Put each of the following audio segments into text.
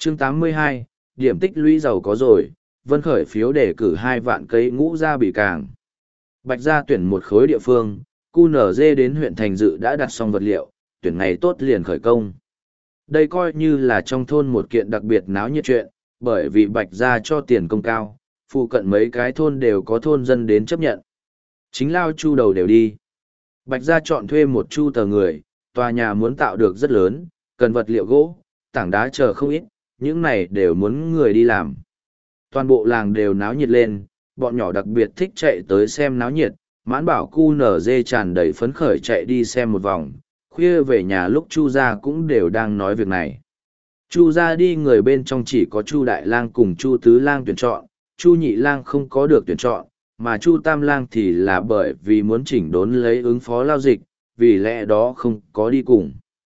Chương 82, điểm tích lũy giàu có rồi, Vân khởi phiếu đề cử 2 vạn cây ngũ ra bị càng. Bạch gia tuyển một khối địa phương, QNZ đến huyện thành dự đã đặt xong vật liệu, tuyển ngày tốt liền khởi công. Đây coi như là trong thôn một kiện đặc biệt náo nhiệt chuyện, bởi vì Bạch gia cho tiền công cao, phụ cận mấy cái thôn đều có thôn dân đến chấp nhận. Chính lao chu đầu đều đi. Bạch gia chọn thuê một chu tờ người, tòa nhà muốn tạo được rất lớn, cần vật liệu gỗ, tảng đá chờ không ít, những này đều muốn người đi làm. Toàn bộ làng đều náo nhiệt lên, bọn nhỏ đặc biệt thích chạy tới xem náo nhiệt, Mãn Bảo QNZ tràn đầy phấn khởi chạy đi xem một vòng, khuya về nhà lúc Chu gia cũng đều đang nói việc này. Chu gia đi người bên trong chỉ có Chu Đại Lang cùng Chu Tứ Lang tuyển chọn, Chu Nhị Lang không có được tuyển chọn, mà Chu Tam Lang thì là bởi vì muốn chỉnh đốn lấy ứng phó lao dịch, vì lẽ đó không có đi cùng.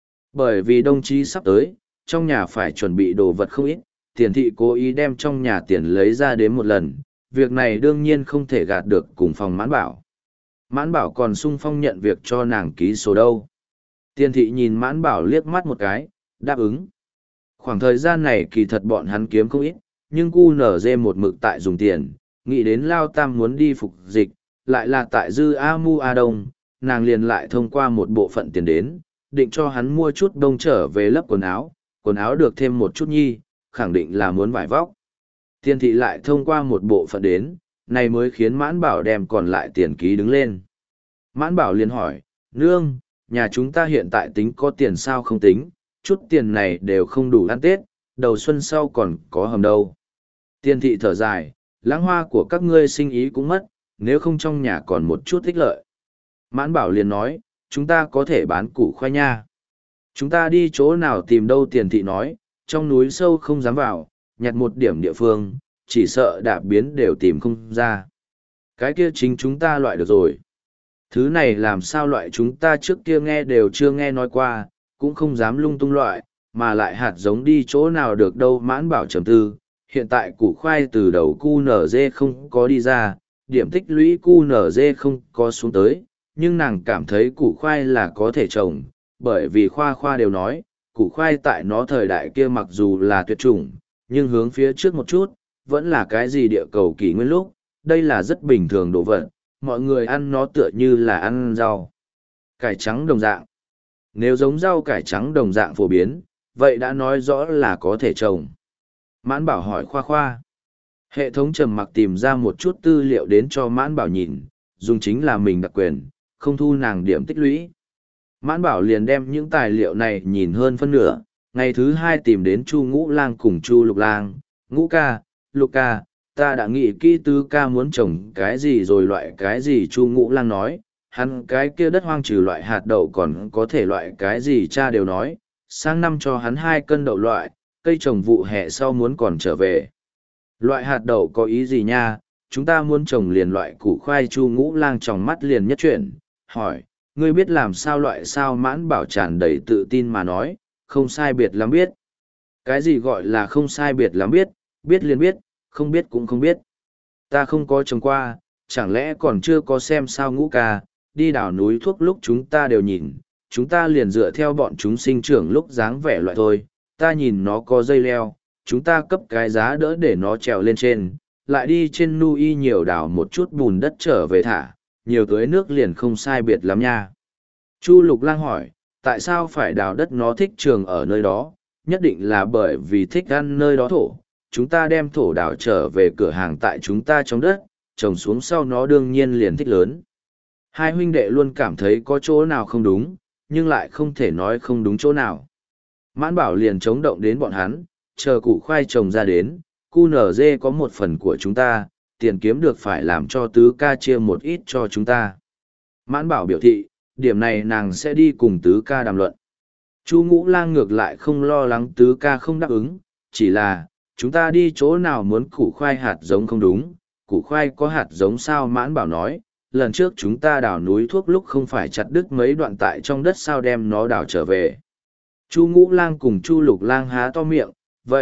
Bởi vì đồng chí sắp tới, trong nhà phải chuẩn bị đồ vật không ít, Tiền thị cố ý đem trong nhà tiền lấy ra đến một lần, việc này đương nhiên không thể gạt được cùng phòng Mãn Bảo. Mãn Bảo còn sung phong nhận việc cho nàng ký số đâu. Tiền thị nhìn Mãn Bảo liếc mắt một cái, đáp ứng. Khoảng thời gian này kỳ thật bọn hắn kiếm không ít, nhưng QNZ một mực tại dùng tiền, nghĩ đến Lao Tam muốn đi phục dịch, lại là tại Dư A Mu A Đông, nàng liền lại thông qua một bộ phận tiền đến, định cho hắn mua chút đông trở về lấp quần áo được thêm một chút nhi, khẳng định là muốn vải vóc. Tiền thị lại thông qua một bộ phận đến, này mới khiến Mãn Bảo đem còn lại tiền ký đứng lên. Mãn Bảo liền hỏi, nương, nhà chúng ta hiện tại tính có tiền sao không tính, chút tiền này đều không đủ ăn Tết, đầu xuân sau còn có hầm đâu. Tiền thị thở dài, lãng hoa của các ngươi sinh ý cũng mất, nếu không trong nhà còn một chút ích lợi. Mãn Bảo liền nói, chúng ta có thể bán củ khoai nha. Chúng ta đi chỗ nào tìm đâu? Tiền thị nói, trong núi sâu không dám vào, nhặt một điểm địa phương, chỉ sợ đạp biến đều tìm không ra. Cái kia chính chúng ta loại được rồi. Thứ này làm sao loại chúng ta trước kia nghe đều chưa nghe nói qua, cũng không dám lung tung loại, mà lại hạt giống đi chỗ nào được đâu. Mãn Bảo trầm tư, hiện tại củ khoai từ đầu QNZ không có đi ra, điểm tích lũy QNZ không có xuống tới, nhưng nàng cảm thấy củ khoai là có thể trồng, bởi vì khoa đều nói, củ khoai tại nó thời đại kia mặc dù là tuyệt chủng, nhưng hướng phía trước một chút, vẫn là cái gì địa cầu kỷ nguyên lúc, đây là rất bình thường đồ vật, mọi người ăn nó tựa như là ăn rau cải trắng đồng dạng. Nếu giống rau cải trắng đồng dạng phổ biến, vậy đã nói rõ là có thể trồng. Mãn Bảo hỏi khoa. Hệ thống trầm mặc tìm ra một chút tư liệu đến cho Mãn Bảo nhìn, dùng chính là mình đặc quyền, không thu nàng điểm tích lũy. Mãn Bảo liền đem những tài liệu này nhìn hơn phân nửa, ngày thứ 2 tìm đến Chu Ngũ Lang cùng Chu Lục Lang, Ngũ ca, Lục ca, ta đã nghĩ kỹ Tứ ca muốn trồng cái gì rồi loại cái gì. Chu Ngũ Lang nói, hắn cái kia đất hoang trừ loại hạt đậu còn có thể loại cái gì cha đều nói, sang năm cho hắn 2 cân đậu loại, cây trồng vụ hè sau muốn còn trở về. Loại hạt đậu có ý gì nha, chúng ta muốn trồng liền loại củ khoai. Chu Ngũ Lang tròng mắt liền nhất chuyển, hỏi, ngươi biết làm sao loại sao? Mãn Bảo tràn đầy tự tin mà nói, không sai biệt lắm biết. Cái gì gọi là không sai biệt lắm biết, biết liền biết, không biết cũng không biết. Ta không có trồng qua, chẳng lẽ còn chưa có xem sao? Ngũ ca, đi đảo núi thuốc lúc chúng ta đều nhìn, chúng ta liền dựa theo bọn chúng sinh trưởng lúc dáng vẻ loại thôi. Ta nhìn nó có dây leo, chúng ta cấp cái giá đỡ để nó trèo lên trên, lại đi trên nui nhiều đào một chút bùn đất trở về thả, nhiều tưới nước liền không sai biệt lắm nha. Chu Lục Lang hỏi, tại sao phải đào đất? Nó thích trường ở nơi đó, nhất định là bởi vì thích ăn nơi đó thổ. Chúng ta đem thổ đào trở về cửa hàng tại chúng ta trong đất, trồng xuống sau nó đương nhiên liền thích lớn. Hai huynh đệ luôn cảm thấy có chỗ nào không đúng, nhưng lại không thể nói không đúng chỗ nào. Mãn Bảo liền chống động đến bọn hắn, chờ củ khoai trồng ra đến, QNZ có một phần của chúng ta, tiền kiếm được phải làm cho Tứ ca chia một ít cho chúng ta. Mãn Bảo biểu thị, điểm này nàng sẽ đi cùng Tứ ca đàm luận. Chu Ngũ Lang ngược lại không lo lắng Tứ ca không đáp ứng, chỉ là, chúng ta đi chỗ nào muốn củ khoai hạt giống không đúng, củ khoai có hạt giống sao? Mãn Bảo nói, lần trước chúng ta đào núi thuốc lúc không phải chặt đứt mấy đoạn tại trong đất sao đem nó đào trở về. Chu Ngũ Lang cùng Chu Lục Lang há to miệng,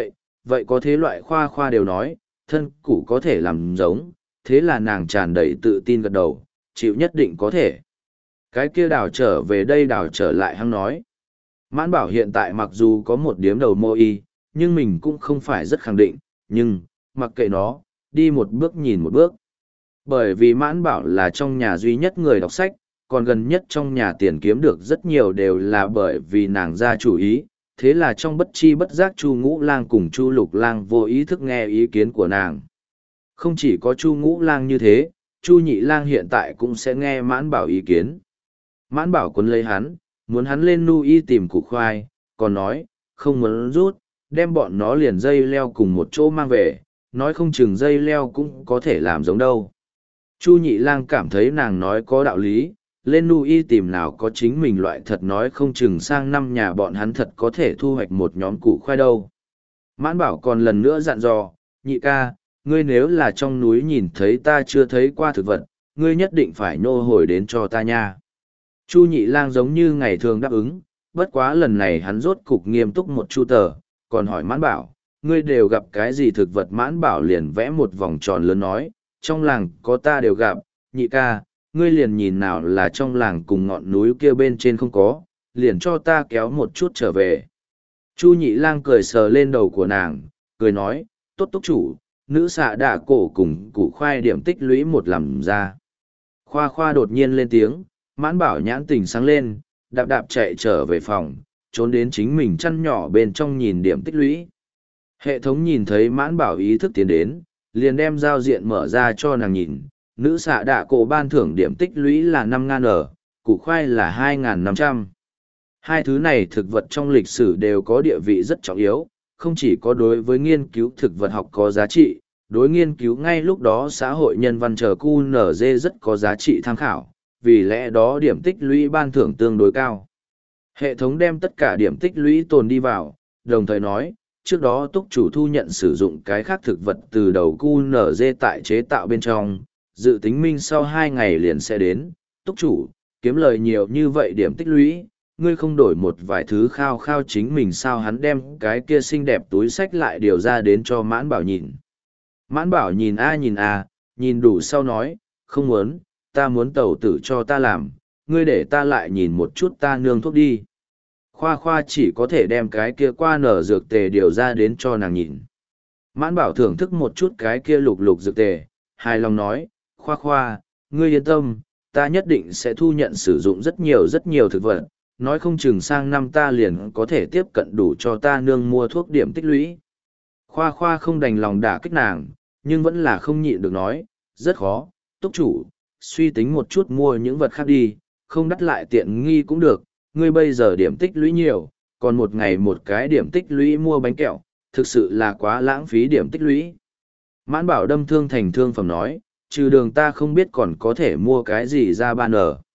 vậy có thế loại khoa đều nói, thân củ có thể làm giống, thế là nàng tràn đầy tự tin gật đầu, chịu nhất định có thể. Cái kia đào trở về đây đào trở lại hăng nói. Mãn Bảo hiện tại mặc dù có một điếm đầu mô y, nhưng mình cũng không phải rất khẳng định, nhưng, mặc kệ nó, đi một bước nhìn một bước. Bởi vì Mãn Bảo là trong nhà duy nhất người đọc sách, còn gần nhất trong nhà tiền kiếm được rất nhiều đều là bởi vì nàng ra chủ ý, thế là trong bất chi bất giác Chu Ngũ Lang cùng Chu Lục Lang vô ý thức nghe ý kiến của nàng. Không chỉ có Chu Ngũ Lang như thế, Chu Nhị Lang hiện tại cũng sẽ nghe Mãn Bảo ý kiến. Mãn Bảo quấn lấy hắn, muốn hắn lên nu y tìm củ khoai, còn nói, không muốn rút, đem bọn nó liền dây leo cùng một chỗ mang về, nói không chừng dây leo cũng có thể làm giống đâu. Chu Nhị Lang cảm thấy nàng nói có đạo lý, lên nu y tìm nào có chính mình loại thật nói không chừng sang năm nhà bọn hắn thật có thể thu hoạch một nhóm củ khoai đâu. Mãn Bảo còn lần nữa dặn dò, nhị ca, ngươi nếu là trong núi nhìn thấy ta chưa thấy qua thực vật, ngươi nhất định phải nô hồi đến cho ta nha. Chu Nhị Lang giống như ngày thường đáp ứng, bất quá lần này hắn rốt cục nghiêm túc một chu tờ, còn hỏi Mãn Bảo, ngươi đều gặp cái gì thực vật? Mãn Bảo liền vẽ một vòng tròn lớn nói, trong làng có ta đều gặp, nhị ca, ngươi liền nhìn nào là trong làng cùng ngọn núi kia bên trên không có, liền cho ta kéo một chút trở về. Chu Nhị Lang cười sờ lên đầu của nàng, cười nói, tốt túc chủ, nữ xạ đạ cổ cùng củ khoai điểm tích lũy một làm ra. Khoa Khoa đột nhiên lên tiếng, Mãn Bảo nhãn tình sáng lên, đạp đạp chạy trở về phòng, trốn đến chính mình chăn nhỏ bên trong nhìn điểm tích lũy. Hệ thống nhìn thấy Mãn Bảo ý thức tiến đến, liền đem giao diện mở ra cho nàng nhìn, nữ xạ đạ cổ ban thưởng điểm tích lũy là 5.000 ở, củ khoai là 2.500. Hai thứ này thực vật trong lịch sử đều có địa vị rất trọng yếu, không chỉ có đối với nghiên cứu thực vật học có giá trị, đối nghiên cứu ngay lúc đó xã hội nhân văn chờ QNZ rất có giá trị tham khảo, vì lẽ đó điểm tích lũy ban thưởng tương đối cao. Hệ thống đem tất cả điểm tích lũy tồn đi vào, đồng thời nói, trước đó túc chủ thu nhận sử dụng cái khác thực vật từ đầu QNZ tại chế tạo bên trong, dự tính minh sau 2 ngày liền sẽ đến, túc chủ, kiếm lời nhiều như vậy điểm tích lũy, ngươi không đổi một vài thứ khao khao chính mình sao? Hắn đem cái kia xinh đẹp túi sách lại điều ra đến cho Mãn Bảo nhìn. Mãn Bảo nhìn nhìn đủ sau nói, không muốn, ta muốn tẩu tử cho ta làm, ngươi để ta lại nhìn một chút ta nương thuốc đi. Khoa Khoa chỉ có thể đem cái kia qua nở dược tề điều ra đến cho nàng nhìn. Mãn Bảo thưởng thức một chút cái kia lục lục dược tề, hài lòng nói, Khoa Khoa, ngươi yên tâm, ta nhất định sẽ thu nhận sử dụng rất nhiều thực vật, nói không chừng sang năm ta liền có thể tiếp cận đủ cho ta nương mua thuốc điểm tích lũy. Khoa Khoa không đành lòng đả kích nàng, nhưng vẫn là không nhịn được nói, rất khó, túc chủ, suy tính một chút mua những vật khác đi, không đắt lại tiện nghi cũng được, ngươi bây giờ điểm tích lũy nhiều, còn một ngày một cái điểm tích lũy mua bánh kẹo, thực sự là quá lãng phí điểm tích lũy. Mãn Bảo đâm thương thành thương phẩm nói, trừ đường ta không biết còn có thể mua cái gì ra ban ở.